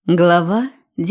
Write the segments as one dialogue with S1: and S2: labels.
S1: Глава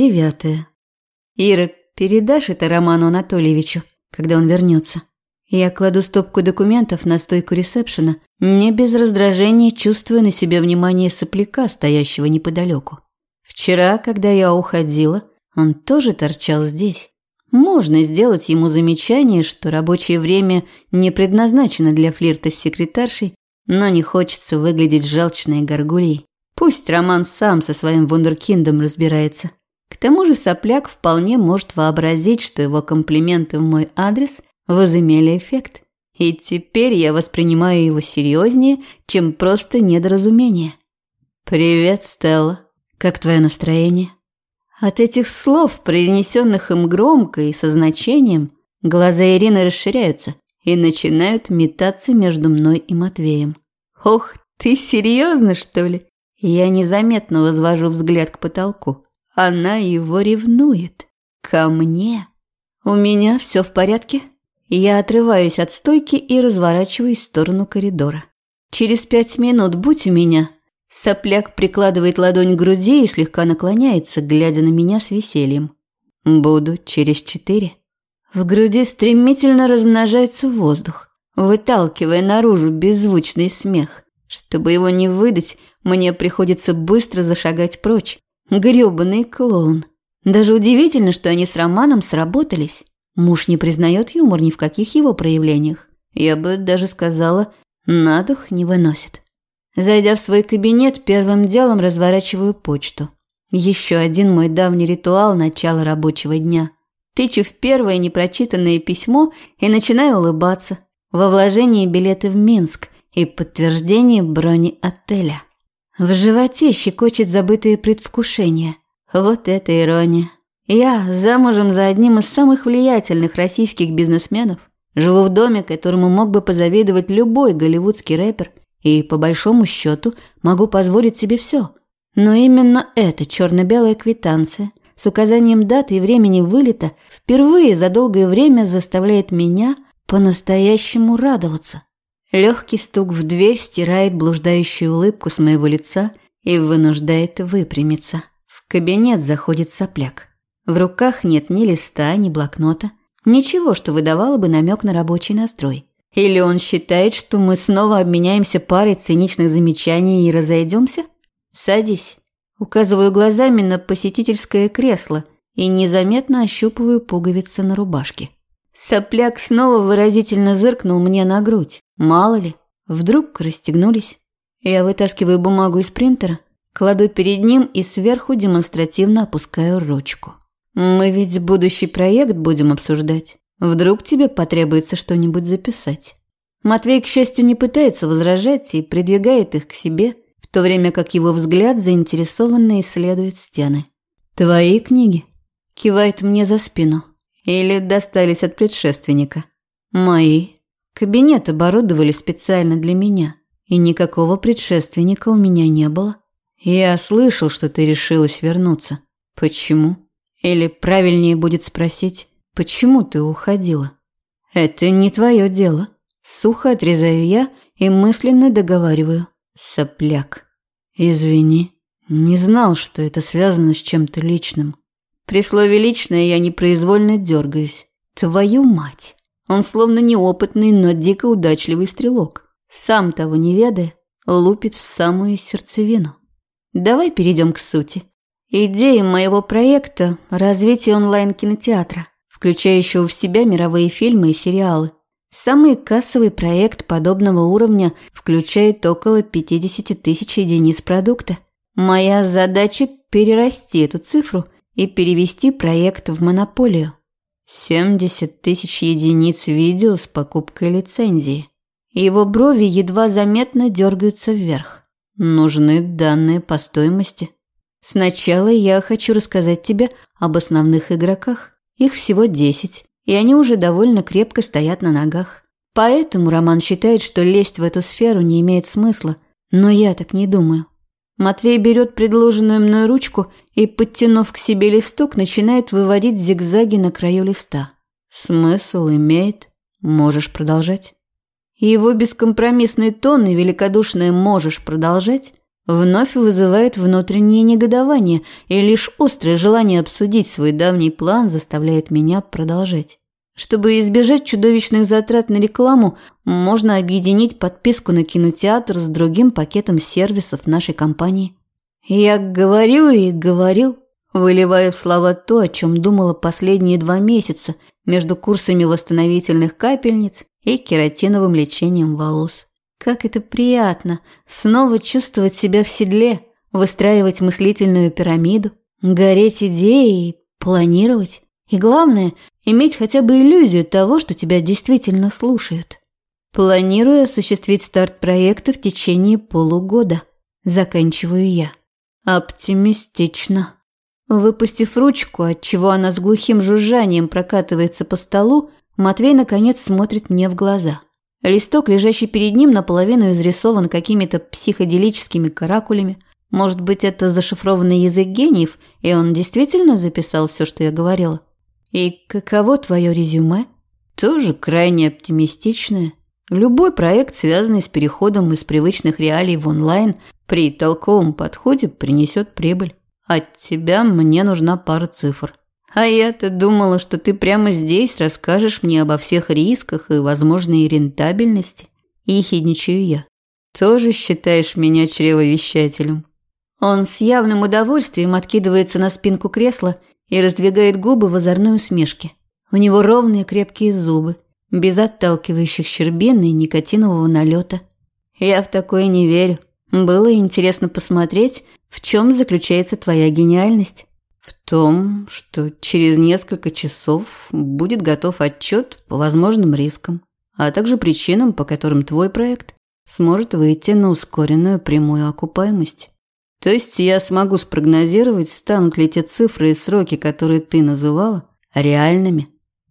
S1: 9. Ира, передашь это Роману Анатольевичу, когда он вернется? Я кладу стопку документов на стойку ресепшена, не без раздражения чувствуя на себе внимание сопляка, стоящего неподалеку. Вчера, когда я уходила, он тоже торчал здесь. Можно сделать ему замечание, что рабочее время не предназначено для флирта с секретаршей, но не хочется выглядеть жалчной горгульей. Пусть Роман сам со своим вундеркиндом разбирается. К тому же сопляк вполне может вообразить, что его комплименты в мой адрес возымели эффект. И теперь я воспринимаю его серьезнее, чем просто недоразумение. «Привет, Стелла. Как твое настроение?» От этих слов, произнесенных им громко и со значением, глаза Ирины расширяются и начинают метаться между мной и Матвеем. «Ох, ты серьезно, что ли?» Я незаметно возвожу взгляд к потолку. Она его ревнует. Ко мне. У меня все в порядке. Я отрываюсь от стойки и разворачиваюсь в сторону коридора. Через 5 минут будь у меня. Сопляк прикладывает ладонь к груди и слегка наклоняется, глядя на меня с весельем. Буду через 4. В груди стремительно размножается воздух, выталкивая наружу беззвучный смех. Чтобы его не выдать, мне приходится быстро зашагать прочь. Грёбаный клоун. Даже удивительно, что они с Романом сработались. Муж не признает юмор ни в каких его проявлениях. Я бы даже сказала, на дух не выносит. Зайдя в свой кабинет, первым делом разворачиваю почту. Еще один мой давний ритуал начала рабочего дня. Тычу в первое непрочитанное письмо и начинаю улыбаться. Во вложении билеты в Минск и подтверждение брони отеля. В животе щекочет забытые предвкушения. Вот это ирония. Я замужем за одним из самых влиятельных российских бизнесменов, живу в доме, которому мог бы позавидовать любой голливудский рэпер, и, по большому счету, могу позволить себе все. Но именно эта черно-белая квитанция с указанием даты и времени вылета впервые за долгое время заставляет меня по-настоящему радоваться. Легкий стук в дверь стирает блуждающую улыбку с моего лица и вынуждает выпрямиться. В кабинет заходит сопляк. В руках нет ни листа, ни блокнота. Ничего, что выдавало бы намек на рабочий настрой. Или он считает, что мы снова обменяемся парой циничных замечаний и разойдемся? Садись. Указываю глазами на посетительское кресло и незаметно ощупываю пуговицы на рубашке. Сопляк снова выразительно зыркнул мне на грудь. Мало ли, вдруг расстегнулись. Я вытаскиваю бумагу из принтера, кладу перед ним и сверху демонстративно опускаю ручку. Мы ведь будущий проект будем обсуждать. Вдруг тебе потребуется что-нибудь записать. Матвей, к счастью, не пытается возражать и придвигает их к себе, в то время как его взгляд заинтересованно исследует стены. «Твои книги?» – кивает мне за спину. «Или достались от предшественника?» «Мои. Кабинет оборудовали специально для меня, и никакого предшественника у меня не было. Я слышал, что ты решилась вернуться. Почему? Или правильнее будет спросить, почему ты уходила?» «Это не твое дело». Сухо отрезаю я и мысленно договариваю. «Сопляк. Извини, не знал, что это связано с чем-то личным». При слове «личное» я непроизвольно дергаюсь. Твою мать! Он словно неопытный, но дико удачливый стрелок. Сам того не ведая, лупит в самую сердцевину. Давай перейдем к сути. Идея моего проекта – развитие онлайн-кинотеатра, включающего в себя мировые фильмы и сериалы. Самый кассовый проект подобного уровня включает около 50 тысяч единиц продукта. Моя задача – перерасти эту цифру и перевести проект в монополию. 70 тысяч единиц видео с покупкой лицензии. Его брови едва заметно дергаются вверх. Нужны данные по стоимости. Сначала я хочу рассказать тебе об основных игроках. Их всего 10, и они уже довольно крепко стоят на ногах. Поэтому Роман считает, что лезть в эту сферу не имеет смысла, но я так не думаю. Матвей берет предложенную мной ручку и, подтянув к себе листок, начинает выводить зигзаги на краю листа. «Смысл имеет. Можешь продолжать». Его бескомпромиссный тон и великодушное «можешь продолжать» вновь вызывает внутреннее негодование, и лишь острое желание обсудить свой давний план заставляет меня продолжать. Чтобы избежать чудовищных затрат на рекламу, можно объединить подписку на кинотеатр с другим пакетом сервисов нашей компании. Я говорю и говорю, выливая в слова то, о чем думала последние 2 месяца между курсами восстановительных капельниц и кератиновым лечением волос. Как это приятно снова чувствовать себя в седле, выстраивать мыслительную пирамиду, гореть идеей, планировать. И главное, иметь хотя бы иллюзию того, что тебя действительно слушают. Планирую осуществить старт проекта в течение полугода. Заканчиваю я. Оптимистично. Выпустив ручку, отчего она с глухим жужжанием прокатывается по столу, Матвей наконец смотрит мне в глаза. Листок, лежащий перед ним, наполовину изрисован какими-то психоделическими каракулями. Может быть, это зашифрованный язык гениев, и он действительно записал все, что я говорила? И каково твое резюме? Тоже крайне оптимистичное. Любой проект, связанный с переходом из привычных реалий в онлайн, при толковом подходе принесет прибыль. От тебя мне нужна пара цифр. А я-то думала, что ты прямо здесь расскажешь мне обо всех рисках и возможной рентабельности. Ехидничаю я. Тоже считаешь меня чревовещателем? Он с явным удовольствием откидывается на спинку кресла и раздвигает губы в озорной усмешке. У него ровные крепкие зубы, без отталкивающих щербин и никотинового налета. Я в такое не верю. Было интересно посмотреть, в чем заключается твоя гениальность. В том, что через несколько часов будет готов отчет по возможным рискам, а также причинам, по которым твой проект сможет выйти на ускоренную прямую окупаемость. То есть я смогу спрогнозировать, станут ли те цифры и сроки, которые ты называла, реальными.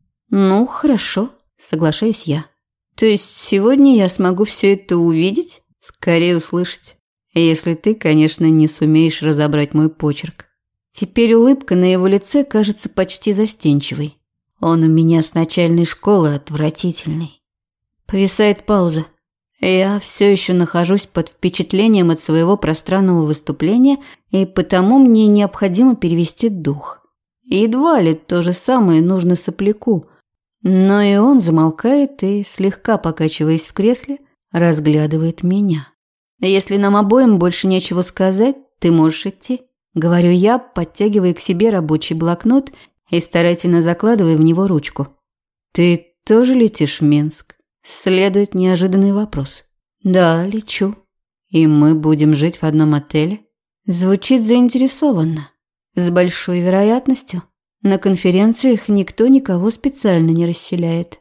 S1: Ну, хорошо, соглашаюсь я. То есть сегодня я смогу все это увидеть, скорее услышать, если ты, конечно, не сумеешь разобрать мой почерк. Теперь улыбка на его лице кажется почти застенчивой. Он у меня с начальной школы отвратительный. Повисает пауза. Я все еще нахожусь под впечатлением от своего пространного выступления, и потому мне необходимо перевести дух. Едва ли то же самое нужно сопляку. Но и он замолкает и, слегка покачиваясь в кресле, разглядывает меня. Если нам обоим больше нечего сказать, ты можешь идти. Говорю я, подтягивая к себе рабочий блокнот и старательно закладывая в него ручку. «Ты тоже летишь в Минск?» Следует неожиданный вопрос. «Да, лечу. И мы будем жить в одном отеле?» Звучит заинтересованно. С большой вероятностью. На конференциях никто никого специально не расселяет.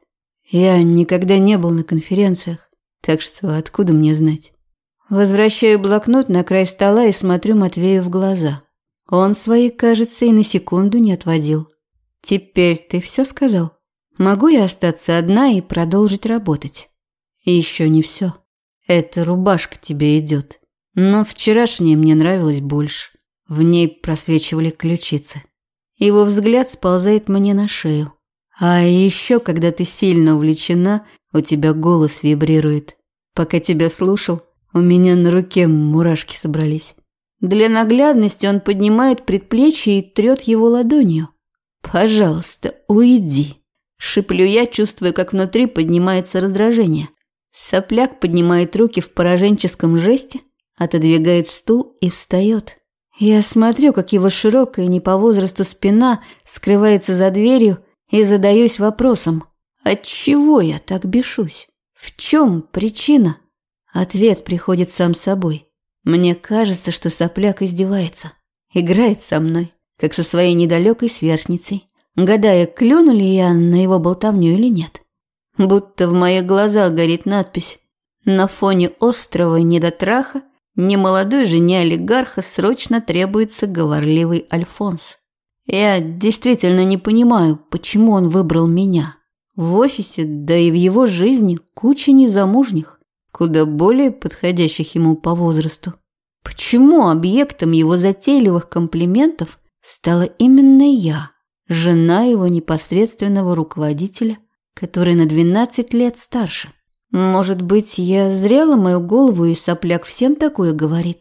S1: Я никогда не был на конференциях, так что откуда мне знать? Возвращаю блокнот на край стола и смотрю Матвею в глаза. Он свои, кажется, и на секунду не отводил. «Теперь ты все сказал? Могу я остаться одна и продолжить работать?» «Еще не все. Эта рубашка тебе идет. Но вчерашняя мне нравилась больше. В ней просвечивали ключицы». Его взгляд сползает мне на шею. «А еще, когда ты сильно увлечена, у тебя голос вибрирует. Пока тебя слушал, у меня на руке мурашки собрались». Для наглядности он поднимает предплечье и трет его ладонью. «Пожалуйста, уйди», – шиплю я, чувствуя, как внутри поднимается раздражение. Сопляк поднимает руки в пораженческом жесте, отодвигает стул и встает. Я смотрю, как его широкая не по возрасту спина скрывается за дверью, и задаюсь вопросом: отчего я так бешусь? В чем причина? Ответ приходит сам собой. Мне кажется, что сопляк издевается, играет со мной, как со своей недалекой сверстницей, гадая, клюну ли я на его болтовню или нет. Будто в моих глазах горит надпись: на фоне острого недотраха немолодой жене олигарха срочно требуется говорливый Альфонс. Я действительно не понимаю, почему он выбрал меня. В офисе, да и в его жизни куча незамужних, куда более подходящих ему по возрасту. Почему объектом его затейливых комплиментов стала именно я, жена его непосредственного руководителя, который на 12 лет старше? Может быть, я зрела мою голову, и сопляк всем такое говорит?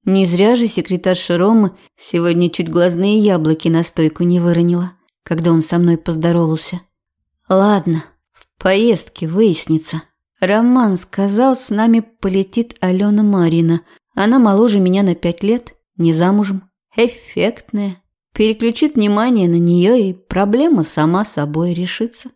S1: Не зря же секретарша Ромы сегодня чуть глазные яблоки на стойку не выронила, когда он со мной поздоровался. Ладно, в поездке выяснится. Роман сказал, с нами полетит Алена Марина. Она моложе меня на 5 лет, не замужем, эффектная. Переключит внимание на нее, и проблема сама собой решится.